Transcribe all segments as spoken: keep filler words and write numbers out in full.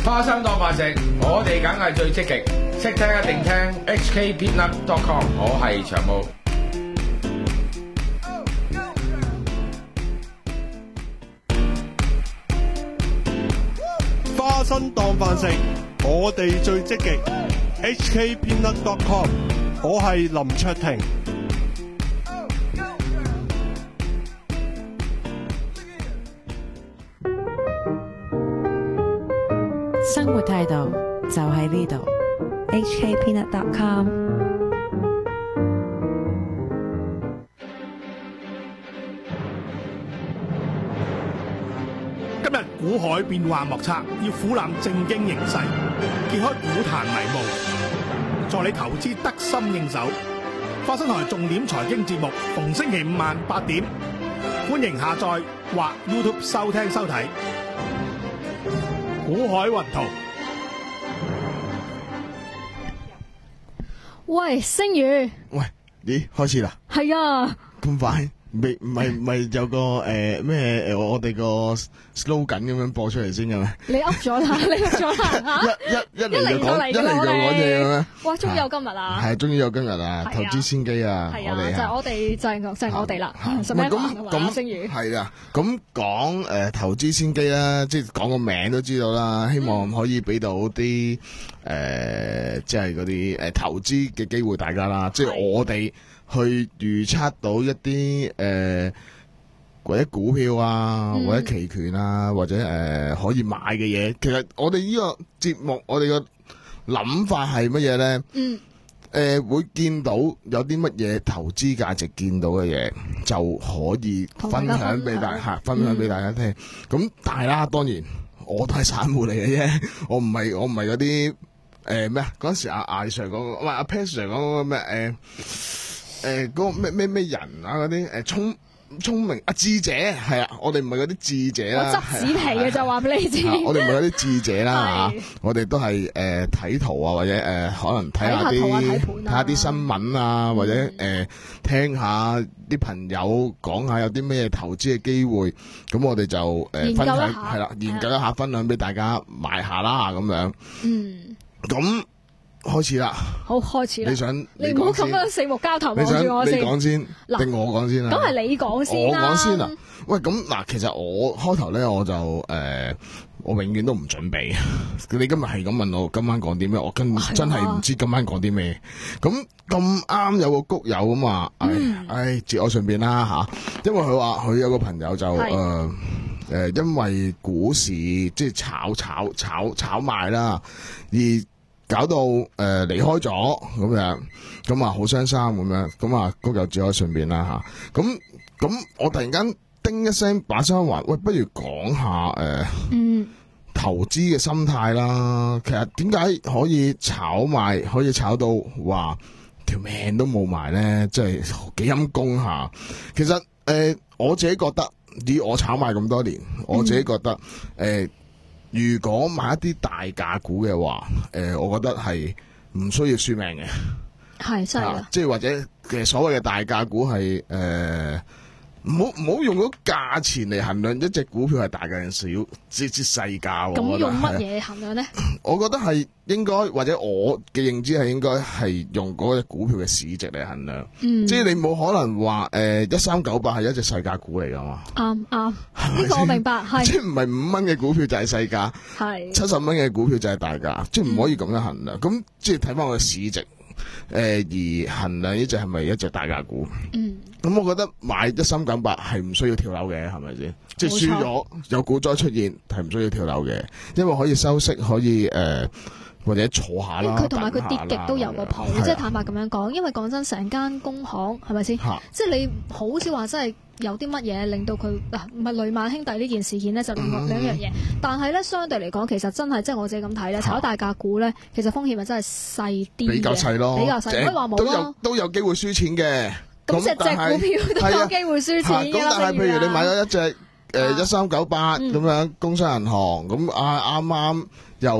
花生當飯食，我哋梗係最積極，識聽一定聽 H K peanut dot com， 我係長毛。 花生當飯食，我哋最積極 H K peanut dot com， 我係林卓廷。 生活態度就喺呢度 ，H K peanut dot com。 今日股海變幻莫測，要俯覽正經形勢，揭開股壇迷霧，助你投資得心應手。花生台重點財經節目，逢星期五晚八點，歡迎下載或 YouTube 收聽收睇。股海雲圖。 喂，星宇。 喂，咦，開始啦？ 係啊。 咁快？未唔係唔係有個誒咩誒我哋個 slogan 咁樣播出嚟先嘅咩？ 你噏咗啦，你噏咗啦嚇！ 一一一嚟就講一嚟就講嘢嘅咩？ 哇！終於有今日啦！ 係，終於有今日啦！投資先機啊！ 係啊，就係我哋就係就係我哋啦。十咩咁咁星宇係啊，咁講誒投資先機啦，即係講個名都知道啦。希望可以俾到啲誒，即係嗰啲誒投資嘅機會大家啦。即係我哋去預測到一啲誒、呃、或者股票啊，嗯、或者期權啊，或者誒、呃、可以買嘅嘢。其實我哋呢個節目，我哋個諗法係乜嘢咧？嗯，誒、呃、會見到有啲乜嘢投資價值見到嘅嘢，就可以分享俾大家，分享俾大家聽。咁、嗯、但係啦，當然我都係散戶嚟嘅啫，我唔係我唔係嗰啲誒咩啊？嗰陣時阿艾 Sir 講，唔係阿 Pan Sir 講嗰個咩誒？呃誒，嗰、呃那個咩咩咩人啊，嗰啲誒聰聰明啊智者係啊，我哋唔係嗰啲智者啦， 我執紙皮嘅就話俾你知， 我哋唔係嗰啲智者啦吓，我哋都係誒睇圖啊，或者誒、呃、可能睇下啲睇下啲新聞啊，或者誒、呃、聽下啲朋友講下有啲咩投資嘅機會，咁我哋就誒、呃、分享係啦，研究一下，分享俾大家買下啦咁樣。嗯，咁。開始啦， 好開始啦！ 你想你唔好咁樣四目交投望住我先。 你講先，定我講先啊？ 咁係你講先啦。 我講先啊！喂，咁嗱，其實我開頭咧，我就誒、呃，我永遠都唔準備。你今日係咁問我今晚講啲咩，我跟真係唔知今晚講啲咩。咁咁啱有個谷友咁話，唉、嗯、唉，節我順便啦吓，因為佢話佢有個朋友就誒誒、呃呃，因為股市即係炒炒炒炒賣啦，而搞到誒離、呃、開咗咁樣，咁啊好傷心咁樣，咁啊谷友節我順便啦吓，咁咁我突然間叮一聲把聲話，喂，不如講下誒、呃嗯、投資嘅心態啦。其實點解可以炒賣可以炒到話條命都冇埋咧？即係幾陰功下。其實誒、呃、我自己覺得，以我炒賣咁多年，我自己覺得誒。嗯呃如果買一啲大價股嘅話，誒、呃，我覺得係唔需要輸命嘅， 係真係， 即係或者嘅所謂嘅大價股係誒，唔好唔好用嗰價錢嚟衡量一隻股票係大價定少，即係細價。 咁用乜嘢衡量咧？ 我覺得係應該，或者我嘅認知係應該係用嗰隻股票嘅市值嚟衡量。嗯，即係你冇可能話誒一三九八係一隻細價股嚟噶嘛？啱啱，呢個我明白，係即係唔係五蚊嘅股票就係細價，係七十蚊嘅股票就係大價，即係唔可以咁樣衡量。咁、嗯、即係睇翻個市值，誒、呃、而衡量呢隻係咪一隻大價股？嗯，咁我覺得買一三九八係唔需要跳樓嘅，係咪先？即係輸咗有股災出現係唔需要跳樓嘅，因為可以收息，可以誒。呃或者坐下啦， 佢同埋佢跌極都有個譜，即係坦白咁樣講。因為講真，成間工行係咪先？即係你好少話真係有啲乜嘢令到佢嗱，唔係雷曼兄弟呢件事件咧，就兩兩樣嘢。但係咧，相對嚟講，其實真係即係我自己咁睇咧，炒大價股咧，其實風險咪真係細啲嘅， 比較細咯， 比較細，唔可以話冇咯。 都有都有機會輸錢嘅。 咁隻隻股票都有機會輸錢嘅啦。 咁但係譬如你買咗一隻誒一三九八咁樣工商銀行，咁啊啱啱又。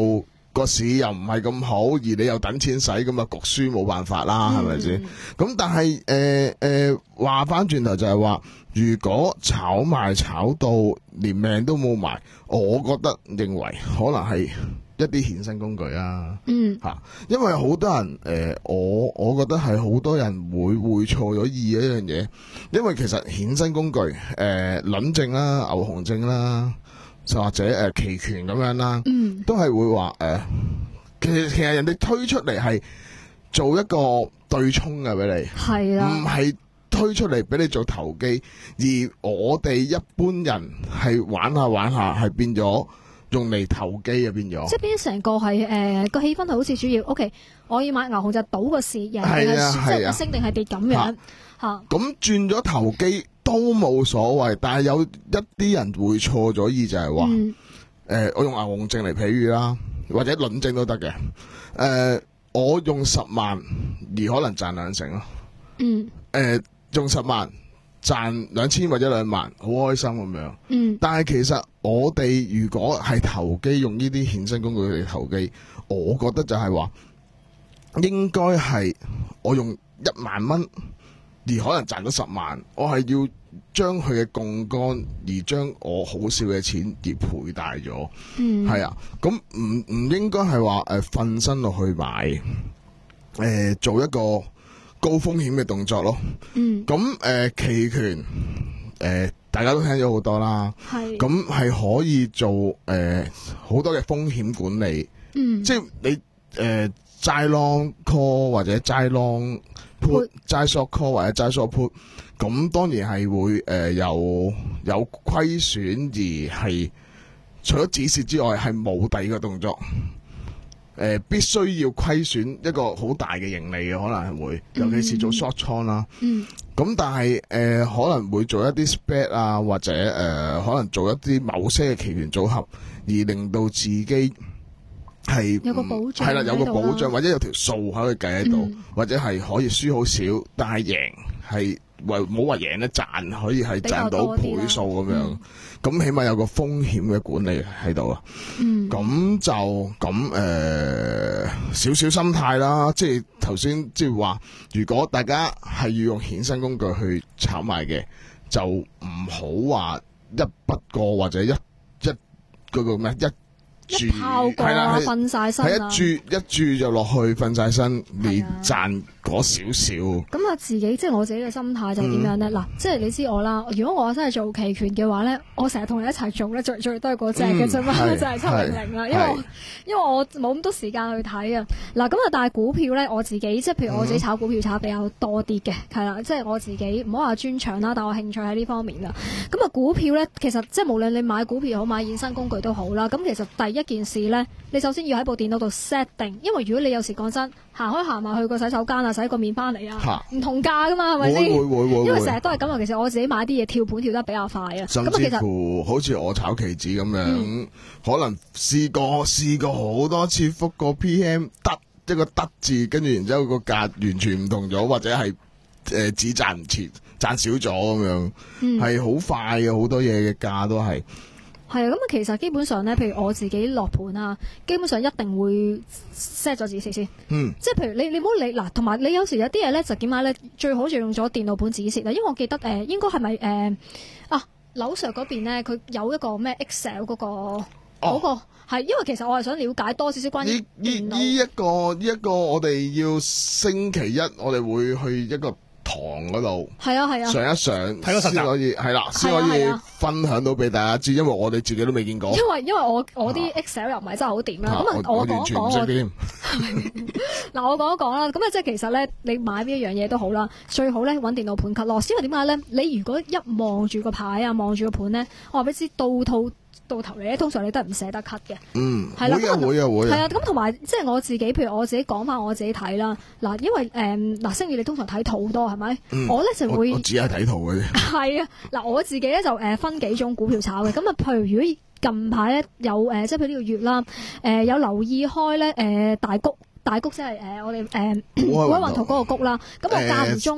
個市又唔係咁好，而你又等錢使，咁啊焗輸冇辦法啦，係咪先？咁但係誒誒話翻轉頭就係話，如果炒賣炒到連命都冇埋，我覺得認為可能係一啲衍生工具啊， 嗯嚇，因為好多人誒、呃，我我覺得係好多人會會錯咗意一樣嘢，因為其實衍生工具誒、呃、輪證啦、牛熊證啦，就或者誒、呃、期權咁樣啦， 嗯， 都係會話誒、呃，其實其實人哋推出嚟係做一個對沖嘅俾你， 係啦， 唔係推出嚟俾你做投機，而我哋一般人係玩下玩下係變咗。用嚟投機啊，變咗， 即係變咗成個係誒個氣氛係好似主要，OK，我要買牛熊就賭個市贏定係即係升定係跌咁樣嚇。 咁轉咗投機都冇所謂，但係有一啲人會錯咗意，就係話誒，我用牛熊證嚟譬喻啦，或者輪證都得嘅。誒、呃，我用十萬而可能賺兩成咯。嗯。誒、呃，用十萬。賺兩千或者兩萬，好開心咁樣。嗯，但係其實我哋如果係投機，用呢啲衍生工具嚟投機，我覺得就係話應該係我用一萬蚊，而可能賺咗十萬，我係要將佢嘅槓桿而將我好少嘅錢而倍大咗。嗯，係啊，咁唔唔應該係話誒瞓身落去買，誒、呃、做一個高風險嘅動作咯，嗯，咁誒、呃、期權誒、呃、大家都聽咗好多啦，係，咁係可以做誒好、呃、多嘅風險管理，嗯，即係你誒齋 long call 或者齋 long put，齋 short call 或者齋 short put，咁當然係會誒、呃、有有虧損而係除咗止蝕之外係冇第二個動作。誒、呃、必須要虧損一個好大嘅盈利嘅，可能係會，尤其是做 short 倉啦。嗯。咁但係誒、呃、可能會做一啲 spread 啊，或者誒、呃、可能做一啲某些嘅期權組合，而令到自己係有個保障，係啦， 有個保障，或者有條數可以計喺度，嗯、或者係可以輸好少，但係贏係為冇話贏咧賺，可以係賺到倍數咁樣。咁起碼有個風險嘅管理喺度啊，咁、嗯、就咁誒、呃、少少心態啦，即係頭先即係話，如果大家係要用衍生工具去炒賣嘅，就唔好話一筆過或者一一嗰個咩一。 一炮過啊，瞓晒身啊！ 係一注一注就落去瞓晒身，你賺嗰少少。 咁啊，自己即係我自己嘅心態就點樣咧？嗱、嗯，即係你知我啦。如果我真係做期權嘅話咧，我成日同你一齊做咧，最最都係嗰隻嘅啫嘛，就係七零零啦。因為我因為我冇咁多時間去睇啊。嗱，咁啊，但係股票咧，我自己即係譬如我自己炒股票炒得比較多啲嘅，係啦、嗯，即係我自己唔好話專長啦，但我興趣喺呢方面啦。咁啊，股票咧，其實即係無論你買股票好買衍生工具都好啦。咁其實第一一件事咧，你首先要喺部電腦度 set 定，因為如果你有時講真，行開行埋去個洗手間啊，洗個面翻嚟啊，唔同價噶嘛，係咪先？會會會，因為成日都係咁啊。其實我自己買啲嘢跳盤跳得比較快啊。 甚至乎好似我炒期指咁樣，嗯、可能試過試過好多次覆個 P M 得一個得字，跟住然之後個價完全唔同咗，或者係誒只賺唔切，賺少咗咁樣，係好、嗯、快嘅，好多嘢嘅價都係。 係啊，咁啊，其實基本上咧，譬如我自己落盤啊，基本上一定會 set 咗指示先。嗯。即係譬如你你唔好理嗱，同埋你有時有啲嘢咧就點解咧？最好就用咗電腦盤指示啦，因為我記得誒、呃、應該係咪誒啊劉 Sir 嗰邊咧，佢有一個咩 Excel 嗰、嗰個嗰、哦嗰個係，因為其實我係想了解多少少關於電腦。 呢呢一個呢一個我哋要星期一我哋會去一個堂嗰度，係啊係啊，上一上睇個實習可以係啦，先可以分享到俾大家知，因為我哋自己都未見過。 因為因為我我啲 Excel 又唔係真係好掂啦，咁啊我講一講我嗱我講一講啦，咁啊即係其實咧，你買邊一樣嘢都好啦，最好咧揾電腦盤 cut loss，因為點解咧？你如果一望住個牌啊，望住個盤咧，我話俾你知到套。到頭嚟咧，通常你都係唔捨得 cut 嘅。嗯，係啦，會啊會啊會啊。係啊，咁同埋即係我自己，譬如我自己講翻我自己睇啦。嗱，因為誒嗱，星宇你通常睇圖多係咪？嗯、我咧就會，我，我只係睇圖嘅啫。係啊，嗱我自己咧就誒分幾種股票炒嘅。咁啊，譬如如果近排咧有誒，即係譬如呢個月啦，誒、呃、有留意開咧誒、呃、大谷大谷即係誒我哋誒海雲圖嗰個谷啦。咁我間唔中。呃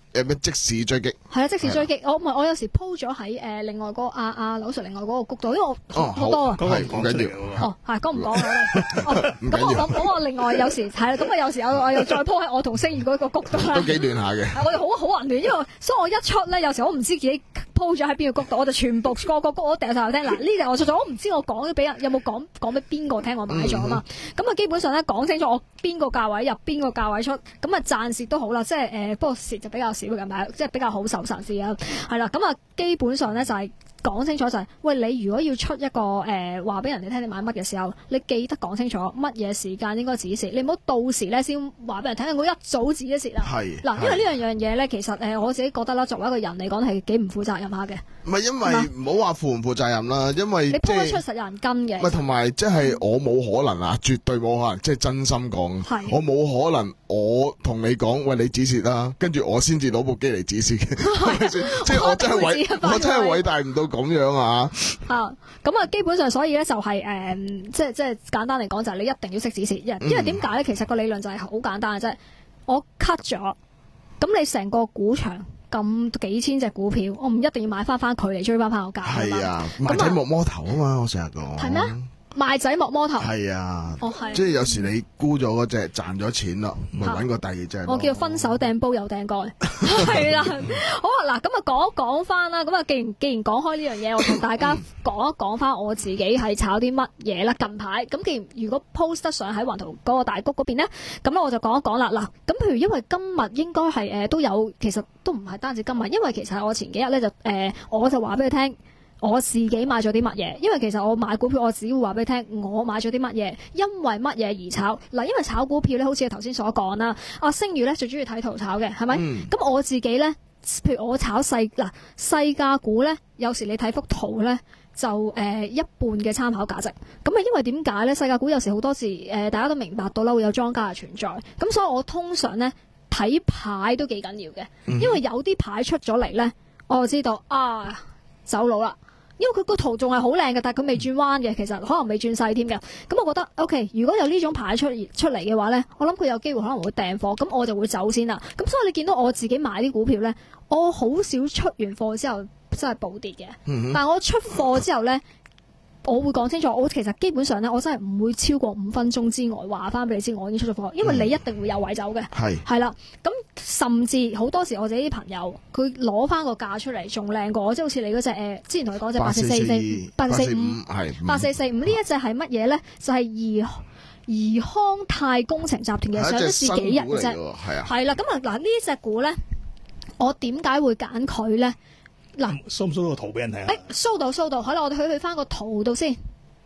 誒咩即時追擊？ 係啊，即時追擊。我唔係我有時 po 咗喺誒另外嗰阿阿柳 Sir 另外嗰個谷度，因為我哦好多啊。 好係唔緊要。 哦，係講唔講我咧？ 唔緊要咁我咁咁我另外有時係啦，咁我有時我我又再 po 喺我同星宇嗰個谷度啦。 都幾亂下嘅。 我哋好好混亂，因為所以我一出咧，有時我唔知自己 po 咗喺邊個谷度，我就全部個個谷我都掉晒嚟聽。嗱呢隻我出咗，我唔知我講咗俾人有冇講講俾邊個聽我買咗啊嘛。咁啊基本上咧講清楚我邊個價位入邊個價位出，咁啊賺蝕都好啦，即係誒不過蝕就比較少嘅，買即係比較好受實事啊。係啦，咁啊基本上咧就係、是。講清楚就係、是，喂你如果要出一個誒話俾人哋聽你買乜嘅時候，你記得講清楚乜嘢時間應該止蝕，你唔好到時咧先話俾人聽，我一早止咗蝕啦。 係嗱，因為呢樣樣嘢咧，其實誒、呃、我自己覺得啦，作為一個人嚟講係幾唔負責任下嘅。 唔係因為唔好話負唔負責任啦，因為你即係鋪得出實有人跟嘅。 唔係同埋即係我冇可能啊，絕對冇可能，即係真心講， 係我冇可能我同你講，喂你止蝕啦，跟住我先至攞部機嚟止蝕嘅，係咪先？即係我真係偉，我真係偉大唔到咁樣啊！ 啊，咁啊，基本上所以咧就係、是、誒、嗯，即係即係簡單嚟講就係你一定要識止蝕，因因為點解咧？其實個理論就係好簡單嘅啫。我 cut 咗，咁你成個股場咁幾千隻股票，我唔一定要買翻翻佢嚟追翻翻個價㗎嘛。 係啊，賣仔莫摸頭啊嘛，我成日講。 係咩？賣仔莫摸頭。 係啊， 哦係。 即係有時你沽咗嗰隻賺咗錢啦，咪揾個第二隻。 我叫分手掟煲又掟蓋，係啦。好啊，嗱，咁啊講一講翻啦。咁啊，既然既然講開呢樣嘢，我同大家講一講翻我自己係炒啲乜嘢啦。近排咁，既然如果 post 得上喺雲圖嗰個大谷嗰邊咧，咁咧我就講一講啦。嗱，咁譬如因為今日應該係誒都有，其實都唔係單止今日，因為其實我前幾日咧就誒、呃，我就話俾佢聽。我自己買咗啲乜嘢？因為其實我買股票，我只會話俾你聽，我買咗啲乜嘢，因為乜嘢而炒。嗱，因為炒股票咧，好似頭先所講啦，阿星宇咧最中意睇圖炒嘅，係咪？咁、嗯、我自己咧，譬如我炒細嗱細價股咧，有時你睇幅圖咧，就誒、呃、一半嘅參考價值。咁啊，因為點解咧？細價股有時好多時誒、呃，大家都明白到啦，會有莊家嘅存在。咁所以我通常咧睇牌都幾緊要嘅，因為有啲牌出咗嚟咧，我就知道啊走佬啦。因為佢個圖仲係好靚嘅，但係佢未轉彎嘅，其實可能未轉細添嘅。咁我覺得 OK，如果有呢種牌出出嚟嘅話咧，我諗佢有機會可能會訂貨，咁我就會走先啦。咁所以你見到我自己買啲股票咧，我好少出完貨之後真係暴跌嘅。嗯、但係我出貨之後咧，我會講清楚，我其實基本上咧，我真係唔會超過五分鐘之外話翻俾你知我已經出咗貨，因為你一定會有位走嘅。係係啦，咁甚至好多時我自己啲朋友佢攞翻個價出嚟仲靚過我，即係好似你嗰隻誒，之前同你講隻八四四四八四四五係八四四五呢一隻係乜嘢咧？就係宜宜康泰工程集團嘅上咗市幾日嘅啫，係啊，係啦，咁啊嗱呢隻股咧，我點解會揀佢咧？嗱， 搜唔搜到個圖俾人睇啊？ 誒，搜到搜到，好啦，我哋去去翻個圖度先。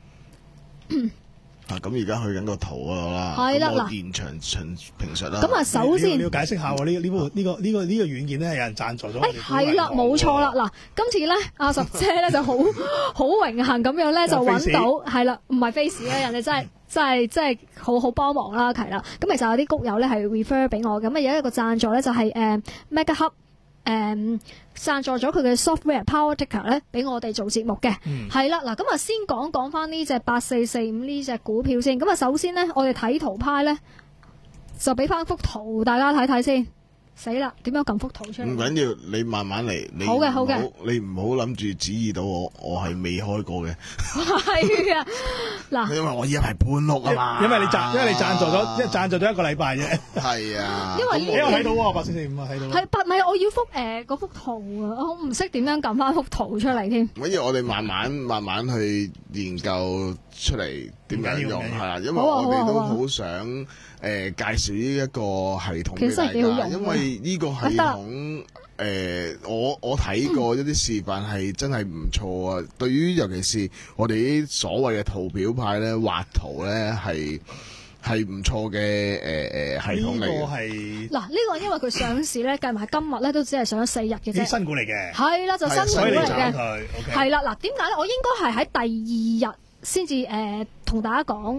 啊，咁而家去緊個圖嗰度啦， 係啦，嗱， 現場陳評述啦。 咁啊，首先你要解釋下喎，呢呢部呢個呢個呢個軟件咧，有人贊助咗。 誒，係啦，冇錯啦，嗱，今次咧，阿十姐咧就好好榮幸咁樣咧，就揾到係啦，唔係 face 咧，人哋真係真係真係好好幫忙啦，係啦。咁其實有啲谷友咧係 refer 俾我，咁啊有一個贊助咧就係誒 Mega Hub。誒、嗯、贊助咗佢嘅 software Power Ticker 咧，俾我哋做節目嘅，係啦、嗯，嗱咁啊先講講翻呢隻八四四五呢隻股票先。咁啊首先咧，我哋睇圖派咧，就俾翻幅圖大家睇睇先。死啦！點樣撳幅圖出嚟？ 唔緊要，你慢慢嚟。你好嘅，好嘅。 你唔好諗住指意到我，我係未開過嘅。 係啊，嗱， 因為我依家係搬屋啊嘛。 因為你贊，因為你贊助咗，即係贊助咗一個禮拜啫。 係啊。 因為你有睇到喎，八四四五啊，睇到。 係，唔係我要幅誒嗰幅圖啊，我唔識點樣撳翻幅圖出嚟添。 所以我哋慢慢慢慢去研究出嚟點樣用係啦，因為我哋都好想。誒、呃、介紹呢一個系統俾大家，因為呢個系統誒、呃，我我睇過一啲示範係真係唔錯啊！對於尤其是我哋啲所謂嘅圖表派咧，畫圖咧係係唔錯嘅誒誒系統嚟嘅。 嗱，呢、呢個因為佢上市咧，計埋今日咧都只係上咗四日嘅啫。 新股嚟嘅。係啦，就新股嚟嘅。 係、 okay、啦，嗱，點解咧？我應該係喺第二日先至誒同大家講。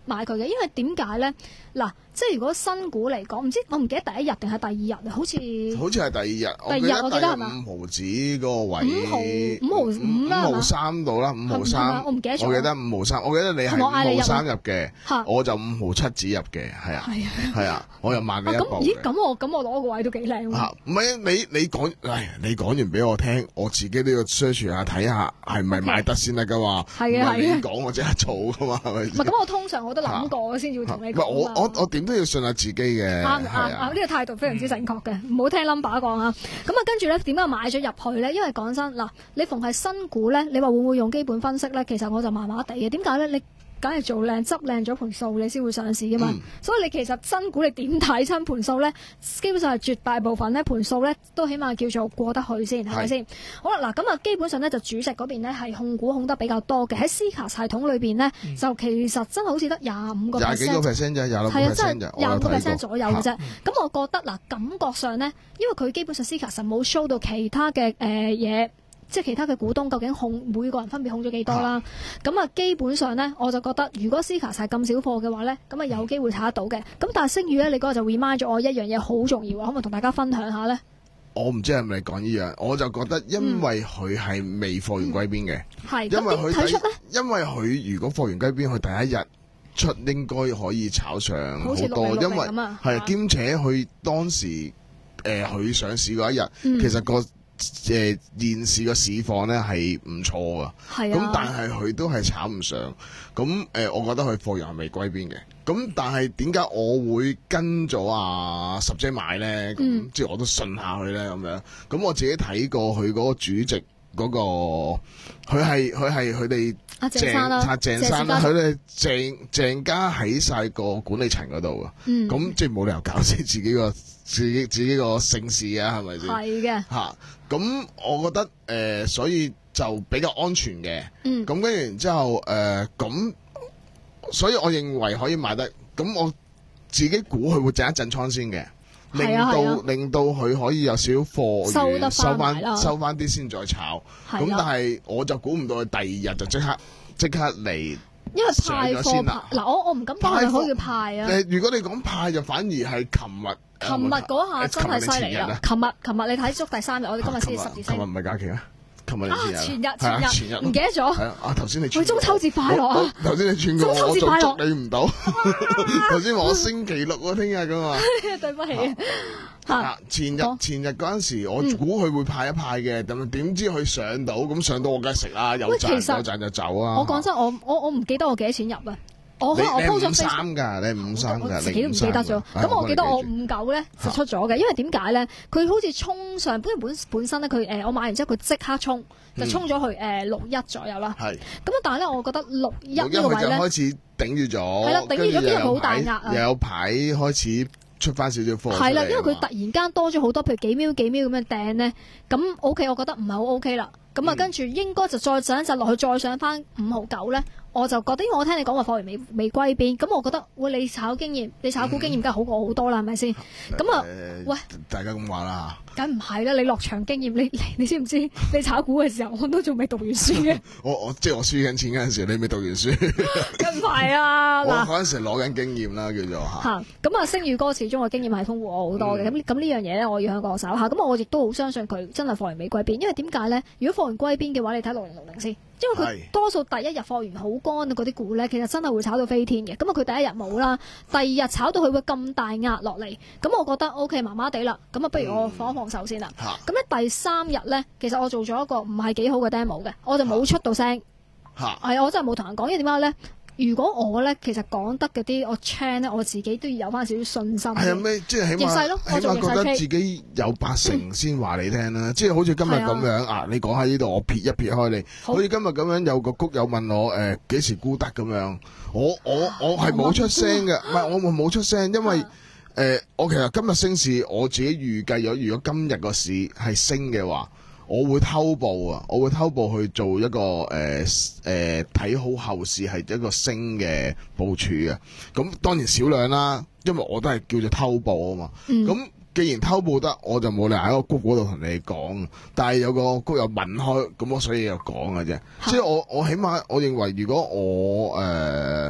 買佢嘅，因為點解咧？嗱，即係如果新股嚟講，唔知我唔記得第一日定係第二日，好似好似係第二日， 第二日我記得係嘛？ 五毫子嗰個位， 五毫五毫五啦， 五毫三到啦，五毫三， 我唔記得咗。 我記得五毫三，我記得你係五毫三入嘅，我就五毫七子入嘅，係啊， 係啊， 係啊，我又慢你一步嘅。 咦？咁我咁我攞個位都幾靚喎。 嚇，唔係你你講，唉，你講完俾我聽，我自己都要 search 下睇下係咪買得先得噶嘛。 係啊係啊， 你講我即刻做噶嘛，係咪？ 唔係咁，我通常我都諗過先至會同你講。 我我我點都要信下自己嘅。 啱啱啱，呢個態度非常之正確嘅，唔好聽 number 講啊。咁啊，跟住咧點解買咗入去咧？因為講真嗱，你逢係新股咧，你話會唔會用基本分析咧？其實我就麻麻地嘅。點解咧？你梗係做靚執靚咗盤數，你先會上市噶嘛。嗯、所以你其實新股你點睇親盤數咧？基本上係絕大部分咧盤數咧都起碼叫做過得去先，係咪先？好啦，嗱咁啊，基本上咧就主席嗰邊咧係控股控得比較多嘅。喺 C 卡系統裏邊咧，嗯、就其實真係好似得廿五個 percent， 廿幾個 percent 啫，廿六 percent 係啊，真係廿五個 percent 左右嘅啫。咁、 嗯、 我覺得嗱，感覺上咧，因為佢基本上 C 卡實冇 show 到其他嘅誒嘢。呃即係其他嘅股東究竟控每個人分別控咗幾多啦？咁啊，基本上咧，我就覺得如果 C 卡係咁少貨嘅話咧，咁啊有機會炒得到嘅。咁但係星宇咧，你嗰日就 remind 咗我一樣嘢好重要啊，可唔可以同大家分享下咧？ 我唔知係咪講呢樣，我就覺得因為佢係未貨源歸邊嘅， 係、嗯、 因為佢睇出咧， 因為佢如果貨源歸邊，佢第一日出應該可以炒上好多，因為係兼且佢當時誒佢、呃、上市嗰一日，嗯、其實個。誒、呃、現時個市況咧係唔錯噶，咁、啊、但係佢都係炒唔上，咁誒、呃，我覺得佢貨源係未歸邊嘅。咁但係點解我會跟咗阿十姐買咧？咁、嗯、即係我都信下佢咧咁樣。咁我自己睇過佢嗰個主席嗰、嗰個，佢係佢係佢哋阿鄭生啦， 鄭生啦，佢哋鄭鄭家喺晒個管理層嗰度啊。咁、嗯、即係冇理由搞死自己個自己自己個姓氏啊，係咪先？係嘅嚇。咁我覺得誒、呃，所以就比較安全嘅。嗯。咁跟住然之後誒，咁、呃、所以我認為可以買得。咁我自己估佢會震一震倉先嘅，令到、啊啊、令到佢可以有少少貨源收翻收翻啲先再炒。咁、啊、但係我就估唔到佢第二日就即刻即刻嚟。 因為派貨派嗱，我我唔敢講係可以派啊。 誒，如果你講派就反而係琴日。 琴日嗰下真係犀利啦！琴日琴日你睇足第三日，我哋今日先十字星。 琴日唔係假期啊！琴日啊，前日前日前日唔記得咗。 係啊！啊頭先你佢中秋節快樂啊！ 頭先你串過我， 中秋節快樂我捉你唔到。頭先話我星期六啊，聽日噶嘛。 對不起啊！前日前日嗰陣時，我估佢會派一派嘅，咁點知佢上到咁上到我梗係食啦，有賺有賺就走啊！ 我講真，我我我唔記得我幾多錢入啊！我可能我 po 咗三㗎，你五三㗎， 我自己都唔記得咗。咁我記得我五九咧就出咗嘅，因為點解咧？佢好似衝上，本本本身咧佢誒我買完之後佢即刻衝，就衝咗去誒六一左右啦。係。咁啊，但係咧，我覺得六一呢個位咧， 開始頂住咗。係啦，頂住咗，跟住好大壓啊！又有排開始出翻少少貨。 係啦，因為佢突然間多咗好多，譬如幾秒幾秒咁樣掟咧，咁 O K，我覺得唔係好 O K 啦。咁啊，跟住應該就再上一陣落去，再上翻五毫九咧。我就覺得，因為我聽你講話貨源未未歸邊，咁我覺得，喂，你炒經驗，你炒股經驗梗係好過好多啦，係咪先？咁啊，喂， 大家咁話啦， 梗唔係啦，你落場經驗，你你，你知唔知？你炒股嘅時候，我都仲未讀完書嘅。我我即係我輸緊錢嗰陣時，你未讀完書。 梗唔係啊！ 我嗰陣時攞緊經驗啦，叫做嚇。 嚇，咁啊，星宇哥始終嘅經驗係豐富我好多嘅。咁咁呢樣嘢咧，我要向個手下。咁我亦都好相信佢真係貨源未歸邊，因為點解咧？如果貨源歸邊嘅話，你睇六零六零先。因為佢多數第一日貨源好乾嗰啲股咧，其實真係會炒到飛天嘅。咁啊，佢第一日冇啦，第二日炒到佢會咁大壓落嚟，咁我覺得 O K 麻麻地啦。咁啊，不如我放一放手先啦。咁咧、嗯、第三日咧，其實我做咗一個唔係幾好嘅 demo 嘅，我就冇出到聲。係啊、嗯，我真係冇同人講，因為點解咧？如果我咧，其實講得嗰啲我 chain 咧，我自己都要有翻少少信心。 係啊，咩即係起碼起碼覺得自己有八成先話你聽啦。嗯、即係好似今日咁樣啊，啊，你講喺呢度，我撇一撇開你。好似今日咁樣有個谷友問我誒幾、呃、時沽得咁樣，我我我係冇出聲嘅，唔係、啊、我冇出聲，因為誒、呃、我其實今日升市，我自己預計咗，如果今日個市係升嘅話。我會偷步啊！我會偷步去做一個誒誒睇好後市係一個升嘅部署嘅。咁當然少量啦，因為我都係叫做偷步啊嘛。咁、嗯、既然偷步得，我就冇理由喺個谷嗰度同你講。但係有個谷友問開，咁我所以又講嘅啫。即係我我起碼我認為，如果我誒，唉、呃，我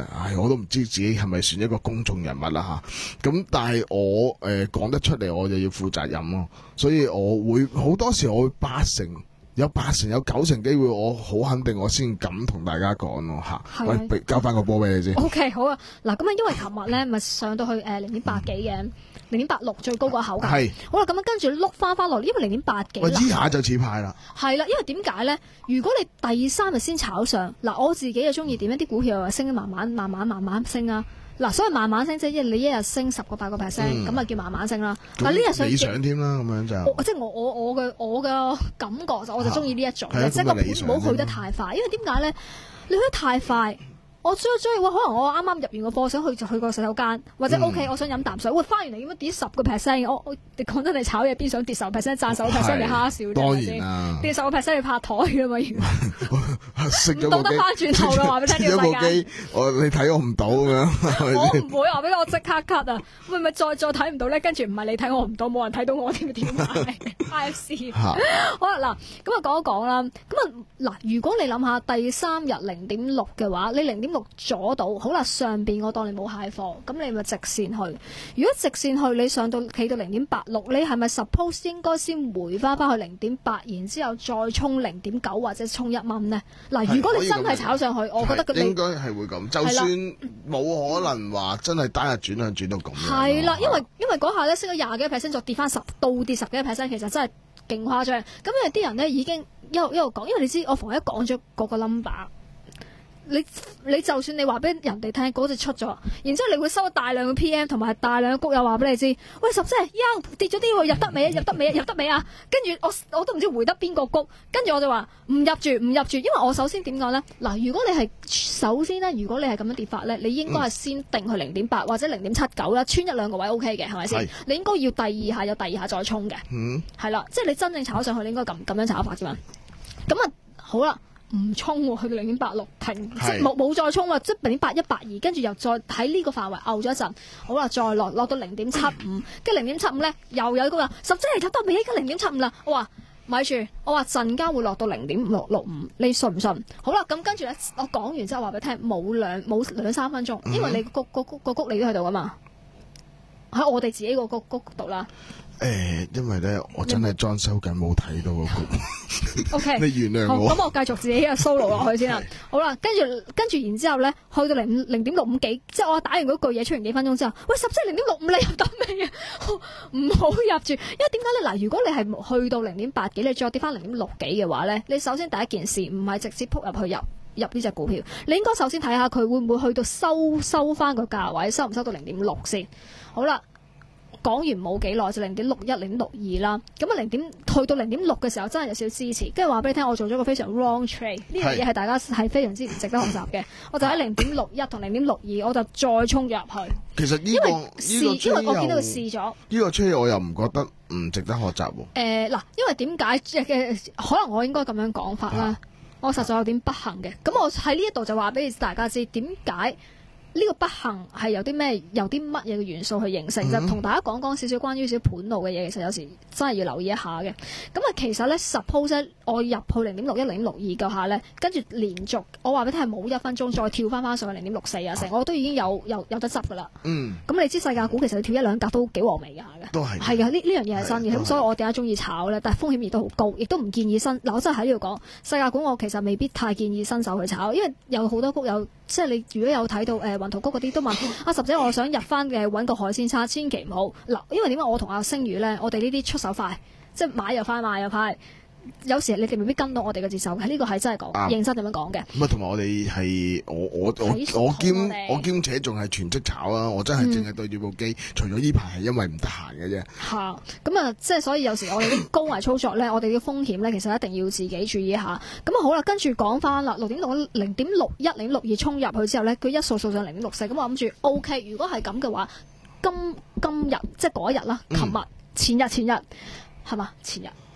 我都唔知自己係咪算一個公眾人物啦嚇。咁但係我誒講、呃、得出嚟，我就要負責任咯。所以我會好多時我會八成。有八成有九成機會，我好肯定，我先敢同大家講咯嚇。喂，俾交翻個波俾你先。 O、okay, K， 好啊。嗱，咁啊，因為琴日咧咪上到去誒零點八幾嘅，零點八六最高個口價。係。好啦，咁樣跟住碌翻翻落嚟，因為零點八幾。喂，依下就似派啦。 係啦，因為點解咧？如果你第三日先炒上，嗱，我自己就中意點樣啲股票又升，慢慢慢慢慢慢升啊。嗱，所以慢慢升即係你一日升十個八個 percent，咁啊叫慢慢升啦。嗱，呢日上理想添啦，咁樣就即係我我我嘅我嘅感覺就我就中意呢一種嘅，即係個盤唔好去得太快，因為點解咧？你去得太快。我追追可能我啱啱入完個貨，想去就去個洗手間，或者 O K，我想飲啖水，喂，翻完嚟點樣跌十個 percent？我我你講真，你炒嘢邊想跌十個 percent， 賺十個 percent 你蝦笑啫， 當然啦， 跌十個 percent 你拍台㗎嘛， 食咗到得翻轉頭啦，話俾你聽呢個世界。 我你睇我唔到咁樣， 我唔會話俾我即刻 cut 啊！會唔會再再睇唔到咧？跟住唔係你睇我唔到，冇人睇到我添點解 ？I F C 好啦，嗱咁啊講一講啦。咁啊嗱，如果你諗下第三日零點六嘅話，你零點六阻到。好啦，上邊我當你冇蟹貨，咁你咪直線去。如果直線去，你上到企到零點八六，你係咪 suppose 應該先回翻翻去零點八，然之後再衝零點九或者衝一蚊呢？嗱，如果你真係炒上去，我覺得佢應該係會咁。就算冇可能話真係單日轉向轉到咁樣。 係啦，因為因為嗰下咧升咗廿幾個 percent，再跌翻十倒跌十幾個 percent，其實真係勁誇張。咁因為啲人咧已經一路一路講，因為你知我逢一講咗嗰個 number。你你就算你話俾人哋聽嗰隻出咗，然之後你會收大量嘅 P M 同埋大量嘅谷友話俾你知，喂十姐呀跌咗啲喎，入得未啊？入得未啊？入得未啊？跟住我我都唔知回得邊個谷，跟住我就話唔入住唔入住，因為我首先點講咧？嗱，如果你係首先咧，如果你係咁樣跌法咧，你應該係先定去零點八或者零點七九啦，穿一兩個位 O K 嘅，係咪先？你應該要第二下有第二下再衝嘅，嗯，係啦，即係你真正炒上去，你應該咁咁樣炒法啫嘛。咁啊好啦。唔衝喎，去到零點八六停，即係冇冇再衝喎，即係零點八一八二，跟住又再喺呢個範圍拗咗一陣，好啦，再落落到零點七五，跟住零點七五咧又有一個話十真係入得未？而家零點七五啦，我話咪住，我話陣間會落到零點六六五，你信唔信？好啦，咁跟住咧，我講完之後話俾你聽，冇兩冇兩三分鐘，因為你個個個個谷你都喺度噶嘛，喺我哋自己個谷谷度啦。 誒、欸，因為咧，我真係裝修緊，冇睇到個股。O K， 你原諒我。 咁我繼續自己嘅 solo 落去先啦。好啦，跟住跟住，然之後咧，去到零零點六五幾，即係我打完嗰句嘢出完幾分鐘之後，喂，十即係零點六五，你入得未啊？唔好入住，因為點解咧？嗱，如果你係去到零點八幾，你再跌翻零點六幾嘅話咧，你首先第一件事唔係直接撲入去入入呢隻股票，你應該首先睇下佢會唔會去到收收翻個價位，收唔收到零點六先。好啦。講完冇幾耐就零點六一、零點六二啦，咁啊零點去到零點六嘅時候真係有少少支持，跟住話俾你聽，我做咗個非常 wrong trade， 呢樣嘢係大家係非常之唔值得學習嘅。我就喺零點六一同零點六二，我就再衝入去。 其實呢、這個呢個因為我見到佢試咗呢個 trade，我又唔覺得唔值得學習喎。誒、 呃、嗱，因為點解嘅可能我應該咁樣講法啦，啊、我實在有點不幸嘅。咁我喺呢一度就話俾大家知點解。呢個不幸係有啲咩，有啲乜嘢嘅元素去形成？嗯、就同大家講講少少關於少少盤路嘅嘢，其實有時真係要留意一下嘅。咁啊，其實咧 suppose 我入去零點六一、零點六二嘅下咧，跟住連續我話俾你聽係冇一分鐘再跳翻翻上去零點六四啊，成我都已經有有有得執噶啦。嗯。咁你知世界股其實你跳一兩格都幾和味㗎嘅。都係。係㗎，呢呢樣嘢係真嘅。咁所以我點解中意炒咧？但係風險亦都好高，亦都唔建議新。嗱，我真係喺呢度講世界股，我其實未必太建議新手去炒，因為有好多股有。即係你如果有睇到誒雲圖谷嗰啲都問阿十姐，我想入翻嘅揾個海鮮叉，千祈唔好嗱，因為點解我同阿星宇咧，我哋呢啲出手快，即係買又快，賣又快。有時你哋未必跟到我哋嘅節奏嘅，呢個係真係講認真咁樣講嘅。 咁啊，同埋我哋係我我我我兼我兼且仲係全職炒啦，我真係淨係對住部機，除咗呢排係因為唔得閒嘅啫。嚇，咁啊，即係所以有時我哋啲高危操作咧，我哋嘅風險咧，其實一定要自己注意一下。咁啊好啦，跟住講翻啦，六點六零點六一、零點六二衝入去之後咧，佢一掃掃上零點六四，咁我諗住 O K。如果係咁嘅話，今今日即係嗰日啦，琴日、前日、前日係嘛？前日。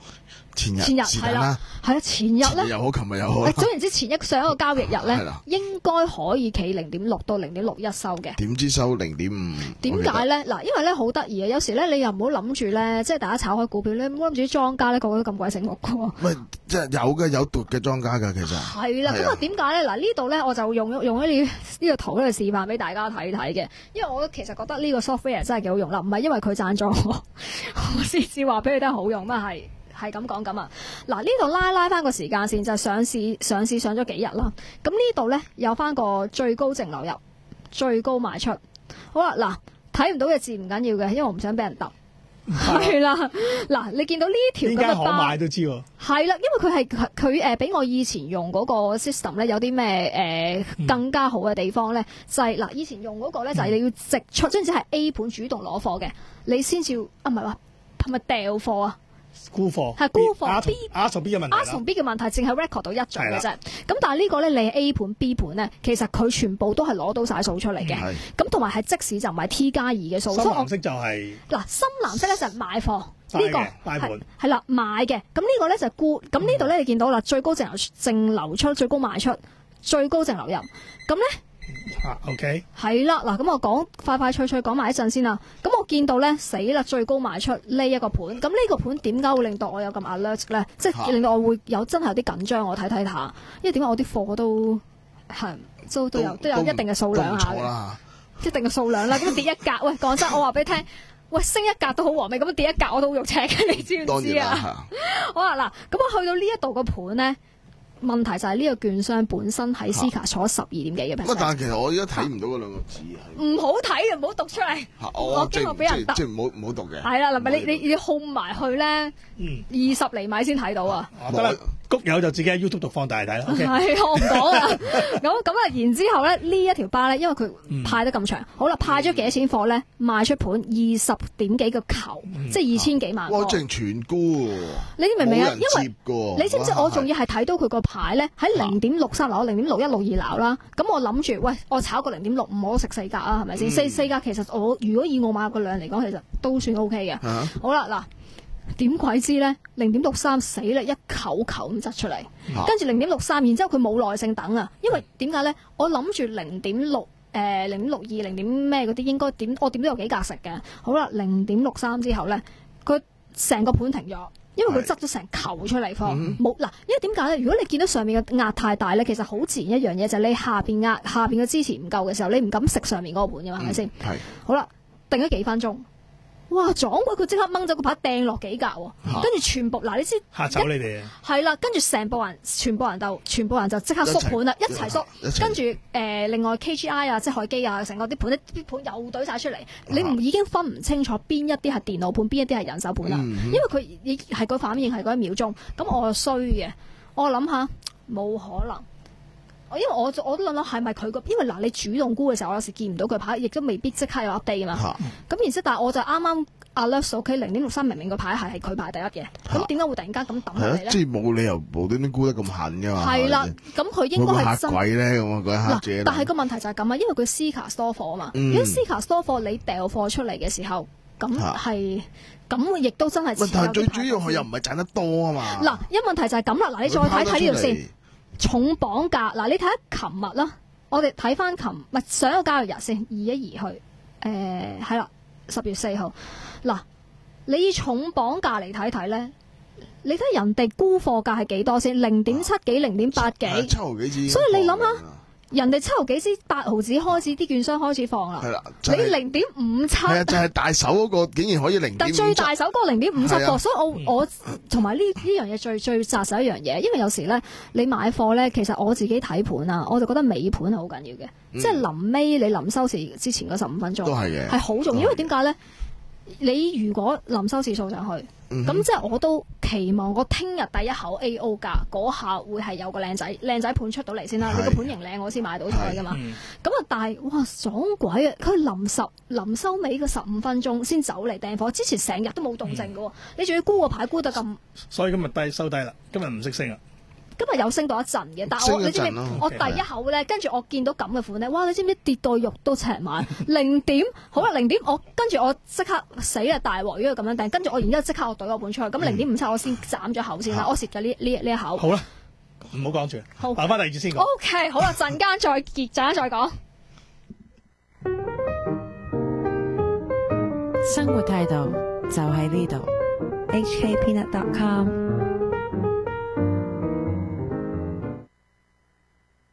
前日前日是但啦， 係啊，前日咧。 前日又好，琴日又好啦。 總言之，前一上一個交易日咧係啦， 應該可以企零點六到零點六一收嘅。 點知收零點五？ 點解咧？嗱，因為咧好得意啊！有時咧你又唔好諗住咧，即係大家炒開股票咧，唔好諗住啲莊家咧個個都咁鬼醒目嘅喎。 喂，即係有嘅有毒嘅莊家㗎，其實係啦，咁啊點解咧？嗱呢度咧我就用用咗呢呢個圖咧去示範俾大家睇睇嘅，因為我其實覺得呢個 software 真係幾好用啦，唔係因為佢贊助我，我先至話俾佢聽好用，乜係。係咁講咁啊！嗱，呢度拉拉翻個時間線就上市上市上咗幾日啦。咁呢度咧有翻個最高淨流入、最高賣出。好啦，嗱睇唔到嘅字唔緊要嘅，因為我唔想俾人揼。係啦，嗱你見到呢條咁點解可嘅包買都知喎？ 係啦，因為佢係佢誒比我以前用嗰個 system 咧有啲咩誒更加好嘅地方咧，就係、是、嗱以前用嗰個咧就係你要直出，總之係 A 盤主動攞貨嘅，你先至啊唔係話係咪掉貨啊？ 沽貨係沽貨 A B A 同 B 嘅問題 A 啦同 B 嘅問題，淨係 record 到一種嘅啫。 係咁但係呢個咧，你 A 盤 B 盤咧，其實佢全部都係攞到晒數出嚟嘅。 係咁同埋係即使就唔係 T 加二嘅數。 深所以我藍色就係嗱深藍色咧就係買貨，呢、 買個嘅買盤係係啦買嘅。咁呢個咧就係沽。咁呢度咧你見到啦，最高淨流淨流出，最高賣出，最高淨流入。咁咧。 啊 OK 係啦，嗱咁我講快快脆脆講埋一陣先啦。咁我見到咧死啦，最高賣出呢一個盤。咁呢個盤點解會令到我有咁 alert 咧？即係令到我會有真係有啲緊張。我睇睇下，因為點解我啲貨都係都都有都有一定嘅數量下嘅， 都唔錯啦一定嘅數量啦。咁跌一格，喂講真，我話俾你聽，喂升一格都好和味，咁跌一格我都好肉赤嘅，你知唔當知啊？ 然啦， 好啦，嗱咁我去到呢一度個盤咧。問題就係呢個券商本身喺 C 卡坐十二點幾嘅 percent。 但係其實我而家睇唔到嗰兩個字係。 唔好睇嘅，唔好讀出嚟。 嚇我驚我俾人揼。 即係唔好唔好讀嘅。 係啦，嗱咪你你你控埋去咧， 嗯二十厘米先睇到啊！ 得啦，谷友就自己喺 YouTube 度放大嚟睇啦。OK 係我唔講啦。咁咁啊，然之後咧呢一條巴咧，因為佢派得咁長，好啦，派咗幾多錢貨咧？賣出盤二十點幾個球，即係二千幾萬個。 哇！淨全沽喎。 你明唔明啊？因為冇人接㗎你知唔知我仲要係睇到佢個牌咧喺零點六三樓、零點六一、六二樓啦。咁我諗住，喂，我炒個零點六五，我都食四格啊，係咪先？四四格其實我如果以我買個量嚟講，其實都算 O K 嘅。 啊好啦，嗱。點鬼知咧？零點六三死啦，一球球咁執出嚟，跟住零點六三，然之後佢冇耐性等啊！因為點解咧？我諗住零點六誒零點六二零點咩嗰啲應該點我點都有幾格食嘅。好啦，零點六三之後咧，佢成個盤停咗，因為佢執咗成球出嚟放冇嗱。因為點解咧？如果你見到上面嘅壓太大咧，其實好自然一樣嘢就係你下邊壓下邊嘅支持唔夠嘅時候，你唔敢食上面嗰個盤嘅嘛，係咪先？ 係。 好啦，定咗幾分鐘。哇！撞鬼佢即刻掹走個牌掟落幾格喎，跟住全部嗱你知嚇走你哋啊！ 係啦，跟住成部人全部人就全部人就即刻縮盤啦，一齊縮，跟住誒另外 K G I 啊，即係海基啊，成個啲盤啲盤又懟晒出嚟，你唔已經分唔清楚邊一啲係電腦盤，邊一啲係人手盤啦，因為佢已係個反應係嗰一秒鐘，咁我衰嘅，我諗下冇可能。因為我我都諗諗係咪佢個，因為嗱你主動沽嘅時候，我有時見唔到佢牌，亦都未必即刻有 update 啊嘛。咁然之後，但係我就啱啱 alert 屋企零點六三，明明個牌係係佢排第一嘅，咁點解會突然間咁抌落嚟咧？ 即係冇理由無端端沽得咁狠㗎嘛。 係啦，咁佢應該係真。 會唔會嚇鬼咧？咁啊，嗰一刻啫。 但係個問題就係咁啊，因為佢 C 卡 store 貨啊嘛。 嗯、 如果 C 卡 store 貨你掉貨出嚟嘅時候，咁係咁亦都真係。 問題最主要佢又唔係賺得多啊嘛。 嗱，一問題就係咁啦。嗱，你再睇睇呢度先。重磅價嗱，你睇下琴日啦，我哋睇翻琴唔係上一個交易日先，移一移去，誒係啦，十月四號嗱，你以重磅價嚟睇睇咧，你睇人哋沽貨價係幾多先？零點七幾，零點八幾， 七毫幾支， 所以你諗下。人哋七毫幾支八毫子開始，啲券商開始放啦。 係啦， 你零點五七， 係啊，就係大手嗰個竟然可以零點五七。 但最大手嗰個零點五七個，所以我嗯我同埋呢呢樣嘢最最扎實一樣嘢，因為有時咧你買貨咧，其實我自己睇盤啊，我就覺得尾盤係好緊要嘅，即係臨尾你臨收市之前嗰十五分鐘都係嘅， 係好重要，因為點解咧？你如果臨收市掃上去，咁、嗯、即係我都期望我聽日第一口 A O 價嗰下會係有個靚仔靚仔盤出到嚟先啦。你個盤型靚，我先買到菜噶嘛。咁啊，但係哇爽鬼啊！佢臨十臨收尾嗰十五分鐘先走嚟訂貨，之前成日都冇動靜噶喎。嗯、你仲要沽個牌沽得咁， 所以今日低收低啦，今日唔識升啊。 今日有升到一陣嘅，但係我你知唔知升一陣咯我第一口咧，跟住我見到咁嘅款咧，哇！你知唔知跌到肉都赤埋零點？好啦，零點我跟住我即刻死啦大鑊，如果咁樣掟，跟住我然之後即刻我懟個本出去，咁零點五七我先斬咗口先啦，我蝕咗呢呢呢一口。 好啦，唔好講住， 好留翻第二節先講。 O K， 好啦，陣間再結，陣間再講。 生活態度就喺呢度。H K Peanut dot com